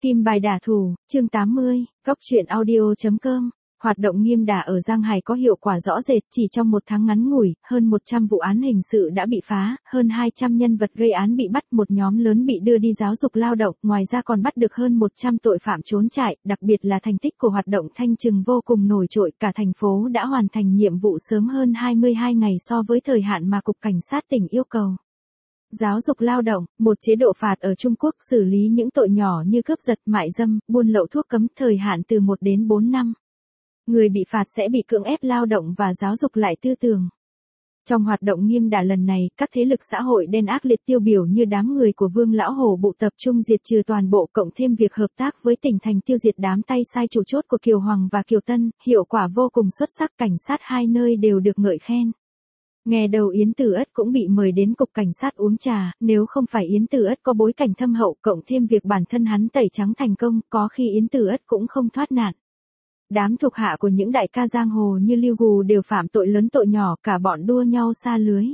Kim bài đả thủ, chương 80, Góc truyện audio.com. Hoạt động nghiêm đả ở Giang Hải có hiệu quả rõ rệt, chỉ trong một tháng ngắn ngủi, hơn 100 vụ án hình sự đã bị phá, hơn 200 nhân vật gây án bị bắt, một nhóm lớn bị đưa đi giáo dục lao động, ngoài ra còn bắt được hơn 100 tội phạm trốn trại, đặc biệt là thành tích của hoạt động thanh trừng vô cùng nổi trội, cả thành phố đã hoàn thành nhiệm vụ sớm hơn 22 ngày so với thời hạn mà Cục Cảnh sát tỉnh yêu cầu. Giáo dục lao động, một chế độ phạt ở Trung Quốc xử lý những tội nhỏ như cướp giật, mại dâm, buôn lậu thuốc cấm, thời hạn từ 1 đến 4 năm. Người bị phạt sẽ bị cưỡng ép lao động và giáo dục lại tư tưởng. Trong hoạt động nghiêm đả lần này, các thế lực xã hội đen ác liệt tiêu biểu như đám người của Vương Lão Hổ Bụ tập trung diệt trừ toàn bộ, cộng thêm việc hợp tác với tỉnh thành tiêu diệt đám tay sai chủ chốt của Kiều Hoàng và Kiều Tân, hiệu quả vô cùng xuất sắc, cảnh sát hai nơi đều được ngợi khen. Nghe đầu Yến Tử Ất cũng bị mời đến Cục Cảnh sát uống trà, nếu không phải Yến Tử Ất có bối cảnh thâm hậu, cộng thêm việc bản thân hắn tẩy trắng thành công, có khi Yến Tử Ất cũng không thoát nạn. Đám thuộc hạ của những đại ca giang hồ như Lưu Gù đều phạm tội lớn tội nhỏ, cả bọn đua nhau sa lưới.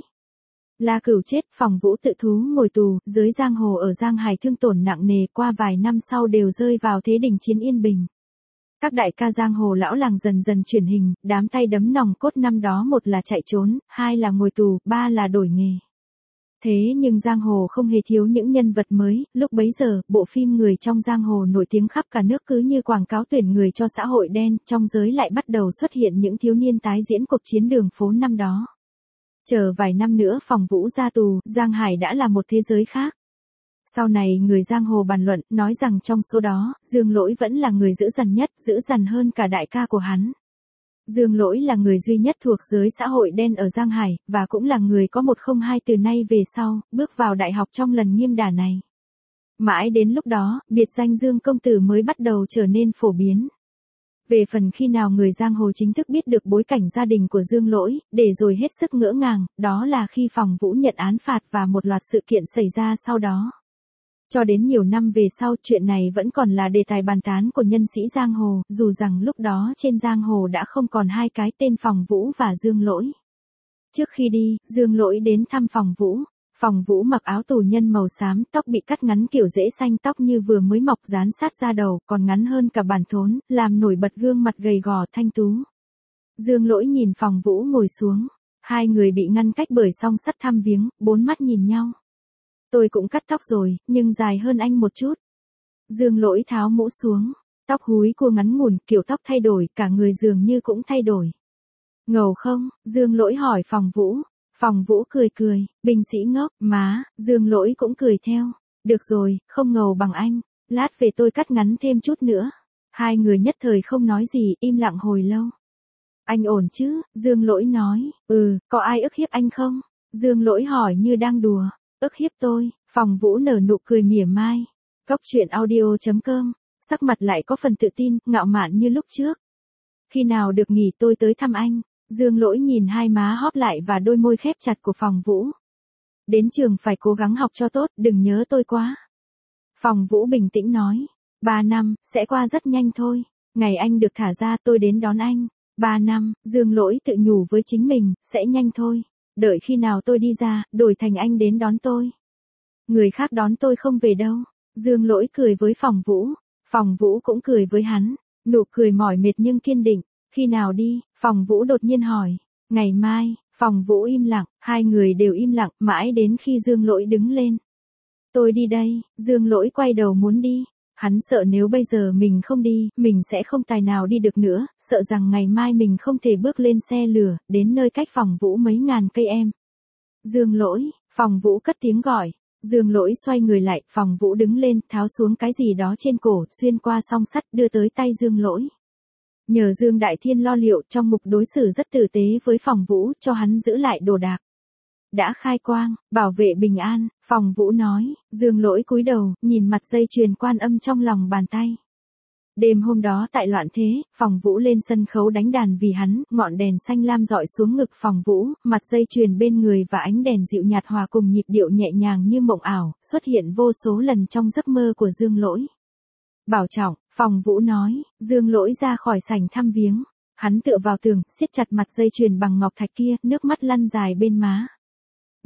La Cửu chết, Phòng Vũ tự thú ngồi tù, giới giang hồ ở Giang Hải thương tổn nặng nề, qua vài năm sau đều rơi vào thế đình chiến yên bình. Các đại ca giang hồ lão làng dần dần chuyển hình, đám tay đấm nòng cốt năm đó một là chạy trốn, hai là ngồi tù, ba là đổi nghề. Thế nhưng giang hồ không hề thiếu những nhân vật mới, lúc bấy giờ, bộ phim Người trong giang hồ nổi tiếng khắp cả nước cứ như quảng cáo tuyển người cho xã hội đen, trong giới lại bắt đầu xuất hiện những thiếu niên tái diễn cuộc chiến đường phố năm đó. Chờ vài năm nữa Phòng Vũ ra tù, Giang Hải đã là một thế giới khác. Sau này người giang hồ bàn luận, nói rằng trong số đó, Dương Lỗi vẫn là người dữ dằn nhất, dữ dằn hơn cả đại ca của hắn. Dương Lỗi là người duy nhất thuộc giới xã hội đen ở Giang Hải, và cũng là người có 102 từ nay về sau, bước vào đại học trong lần nghiêm đả này. Mãi đến lúc đó, biệt danh Dương Công Tử mới bắt đầu trở nên phổ biến. Về phần khi nào người giang hồ chính thức biết được bối cảnh gia đình của Dương Lỗi, để rồi hết sức ngỡ ngàng, đó là khi Phòng Vũ nhận án phạt và một loạt sự kiện xảy ra sau đó. Cho đến nhiều năm về sau, chuyện này vẫn còn là đề tài bàn tán của nhân sĩ giang hồ, dù rằng lúc đó trên giang hồ đã không còn hai cái tên Phòng Vũ và Dương Lỗi. Trước khi đi, Dương Lỗi đến thăm Phòng Vũ. Phòng Vũ mặc áo tù nhân màu xám, tóc bị cắt ngắn kiểu rễ xanh, tóc như vừa mới mọc dán sát ra đầu, còn ngắn hơn cả bàn thốn, làm nổi bật gương mặt gầy gò thanh tú. Dương Lỗi nhìn Phòng Vũ ngồi xuống. Hai người bị ngăn cách bởi song sắt thăm viếng, bốn mắt nhìn nhau. Tôi cũng cắt tóc rồi, nhưng dài hơn anh một chút. Dương Lỗi tháo mũ xuống. Tóc húi cua ngắn ngủn, kiểu tóc thay đổi, cả người dường như cũng thay đổi. Ngầu không? Dương Lỗi hỏi Phòng Vũ. Phòng Vũ cười cười, bình sĩ ngốc, má, Dương Lỗi cũng cười theo. Được rồi, không ngầu bằng anh. Lát về tôi cắt ngắn thêm chút nữa. Hai người nhất thời không nói gì, im lặng hồi lâu. Anh ổn chứ? Dương Lỗi nói. Có ai ức hiếp anh không? Dương Lỗi hỏi như đang đùa. Ức hiếp tôi. Phòng Vũ nở nụ cười mỉa mai. Góc truyện audio.com. Sắc mặt lại có phần tự tin, ngạo mạn như lúc trước. Khi nào được nghỉ tôi tới thăm anh. Dương Lỗi nhìn hai má hóp lại và đôi môi khép chặt của Phòng Vũ. Đến trường phải cố gắng học cho tốt, đừng nhớ tôi quá. Phòng Vũ bình tĩnh nói. 3 năm, sẽ qua rất nhanh thôi. Ngày anh được thả ra tôi đến đón anh. 3 năm, Dương Lỗi tự nhủ với chính mình, sẽ nhanh thôi. Đợi khi nào tôi đi ra, đổi thành anh đến đón tôi. Người khác đón tôi không về đâu. Dương Lỗi cười với Phòng Vũ. Phòng Vũ cũng cười với hắn. Nụ cười mỏi mệt nhưng kiên định. Khi nào đi? Phòng Vũ đột nhiên hỏi. Ngày mai. Phòng Vũ im lặng. Hai người đều im lặng, mãi đến khi Dương Lỗi đứng lên. Tôi đi đây. Dương Lỗi quay đầu muốn đi. Hắn sợ nếu bây giờ mình không đi, mình sẽ không tài nào đi được nữa, sợ rằng ngày mai mình không thể bước lên xe lửa, đến nơi cách Phòng Vũ mấy ngàn cây em. Dương Lỗi. Phòng Vũ cất tiếng gọi. Dương Lỗi xoay người lại, Phòng Vũ đứng lên, tháo xuống cái gì đó trên cổ, xuyên qua song sắt, đưa tới tay Dương Lỗi. Nhờ Dương Đại Thiên lo liệu, trong mục đối xử rất tử tế với Phòng Vũ, cho hắn giữ lại đồ đạc. Đã khai quang, bảo vệ bình an, Phòng Vũ nói. Dương Lỗi cúi đầu, nhìn mặt dây chuyền Quan Âm trong lòng bàn tay. Đêm hôm đó tại Loạn Thế, Phòng Vũ lên sân khấu đánh đàn vì hắn, ngọn đèn xanh lam rọi xuống ngực Phòng Vũ, mặt dây chuyền bên người và ánh đèn dịu nhạt hòa cùng nhịp điệu nhẹ nhàng như mộng ảo, xuất hiện vô số lần trong giấc mơ của Dương Lỗi. Bảo trọng, Phòng Vũ nói. Dương Lỗi ra khỏi sảnh thăm viếng. Hắn tựa vào tường, siết chặt mặt dây chuyền bằng ngọc thạch kia, nước mắt lăn dài bên má.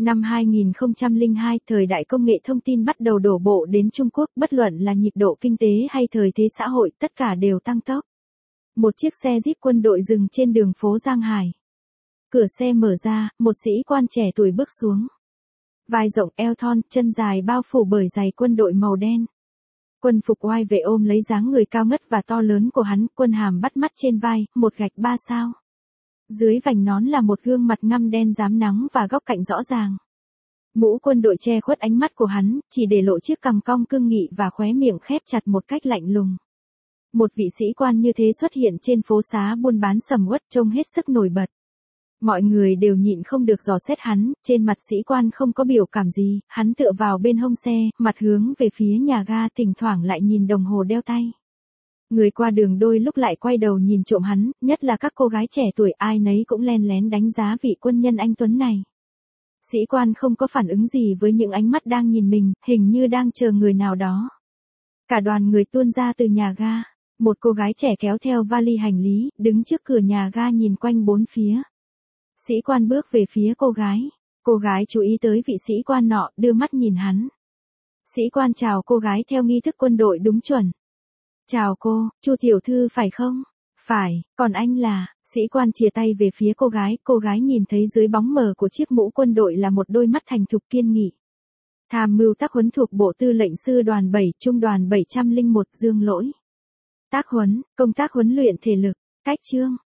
Năm 2002, thời đại công nghệ thông tin bắt đầu đổ bộ đến Trung Quốc, bất luận là nhịp độ kinh tế hay thời thế xã hội, tất cả đều tăng tốc. Một chiếc xe Jeep quân đội dừng trên đường phố Giang Hải. Cửa xe mở ra, một sĩ quan trẻ tuổi bước xuống. Vai rộng eo thon, chân dài bao phủ bởi giày quân đội màu đen. Quân phục oai vệ ôm lấy dáng người cao ngất và to lớn của hắn, quân hàm bắt mắt trên vai, một gạch 3 sao. Dưới vành nón là một gương mặt ngăm đen rám nắng và góc cạnh rõ ràng. Mũ quân đội che khuất ánh mắt của hắn, chỉ để lộ chiếc cằm cong cương nghị và khóe miệng khép chặt một cách lạnh lùng. Một vị sĩ quan như thế xuất hiện trên phố xá buôn bán sầm uất trông hết sức nổi bật. Mọi người đều nhịn không được dò xét hắn, trên mặt sĩ quan không có biểu cảm gì, hắn tựa vào bên hông xe, mặt hướng về phía nhà ga, thỉnh thoảng lại nhìn đồng hồ đeo tay. Người qua đường đôi lúc lại quay đầu nhìn trộm hắn, nhất là các cô gái trẻ tuổi, ai nấy cũng len lén đánh giá vị quân nhân anh tuấn này. Sĩ quan không có phản ứng gì với những ánh mắt đang nhìn mình, hình như đang chờ người nào đó. Cả đoàn người tuôn ra từ nhà ga, một cô gái trẻ kéo theo vali hành lý, đứng trước cửa nhà ga nhìn quanh bốn phía. Sĩ quan bước về phía cô gái chú ý tới vị sĩ quan nọ, đưa mắt nhìn hắn. Sĩ quan chào cô gái theo nghi thức quân đội đúng chuẩn. Chào cô, Chu tiểu thư phải không? Phải, còn anh là, sĩ quan chìa tay về phía cô gái nhìn thấy dưới bóng mờ của chiếc mũ quân đội là một đôi mắt thành thục kiên nghị. Tham mưu tác huấn thuộc Bộ Tư lệnh Sư đoàn 7, Trung đoàn 701 Dương Lỗi. Tác huấn, công tác huấn luyện thể lực, cách chương.